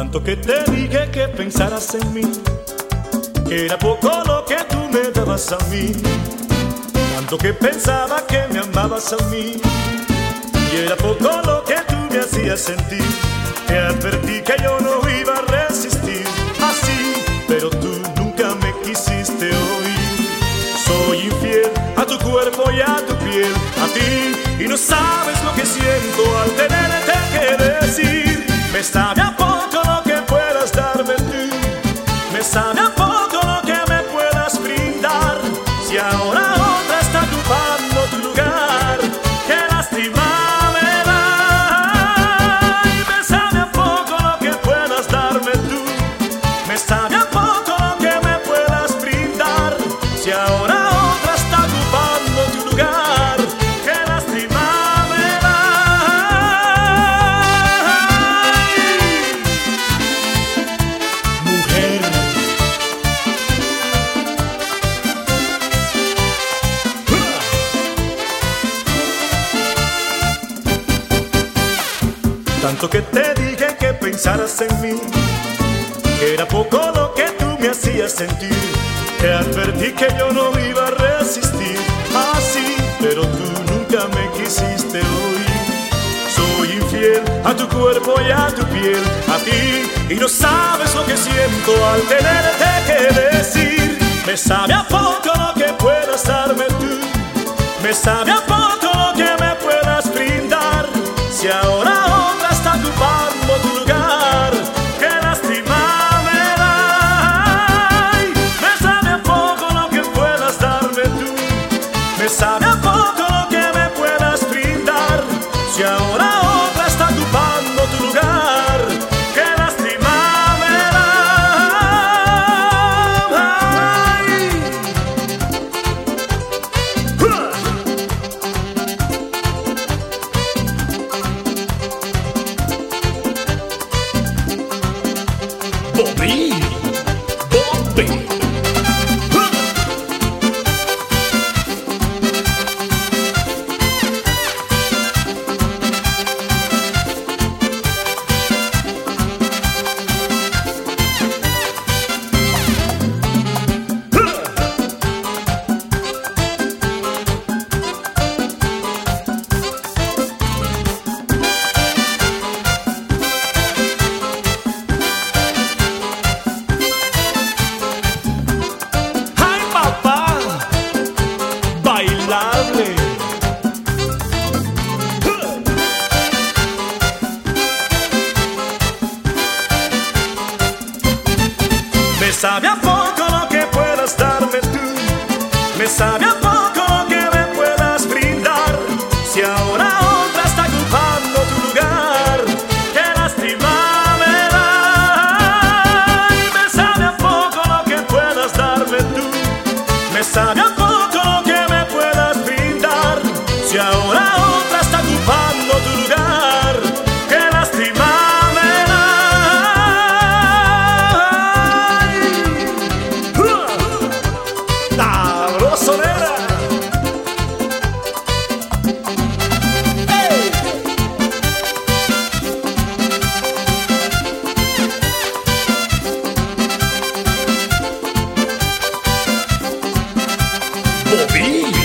Tanto que te dije que pensaras en mí, que era poco lo que tú me dabas a mí. Tanto que pensaba que me amabas a mí, y era poco lo que tú me hacías sentir. Te advertí que yo no iba a resistir así, pero tú nunca me quisiste oír. Soy infiel a tu cuerpo y a tu piel, a ti, y no sabes lo que siento al tenerte que decir. Me sabe a poco lo que puedas darme tú, me sabe a poco lo que me puedas brindar. Si ahora otra está ocupando tu lugar, qué lástima me da. Y me sabe a poco lo que puedas darme tú, me sabe a poco lo que me puedas brindar. Si ahora otra está ocupando tu lugar, qué lástima me da. Mujer, tanto que te dije que pensaras en mí, que era poco lo que tú me hacías sentir. Te advertí que yo no iba a resistir así, pero tú nunca me quisiste oír. Soy infiel a tu cuerpo y a tu piel, a ti, y no sabes lo que siento al tenerte que decir. Me sabe a poco lo que puedas darme tú, me sabe a poco lo que me puedas brindar. Si ahora otra está ocupando tu lugar, qué lástima me da. Ay, me sabe a poco lo que puedas darme tú, me sabe a poco lo que me puedas brindar. Si ahora otra está ocupando tu lugar, qué lástima me da. Ay. Bobby, Bobby. Ay, papá, bailable. Me sabe a poco lo que puedas darme tú, me sabe a poco lo que me puedas brindar. Si ahora otra está ocupando tu lugar, qué lástima me da. Y me sabe a poco lo que puedas darme tú, me sabe a poco lo que me puedas brindar. Si ahora otra está ocupando tu lugar, qué lástima me da. ¡Sabrosonera! ¡Ey! Bobby.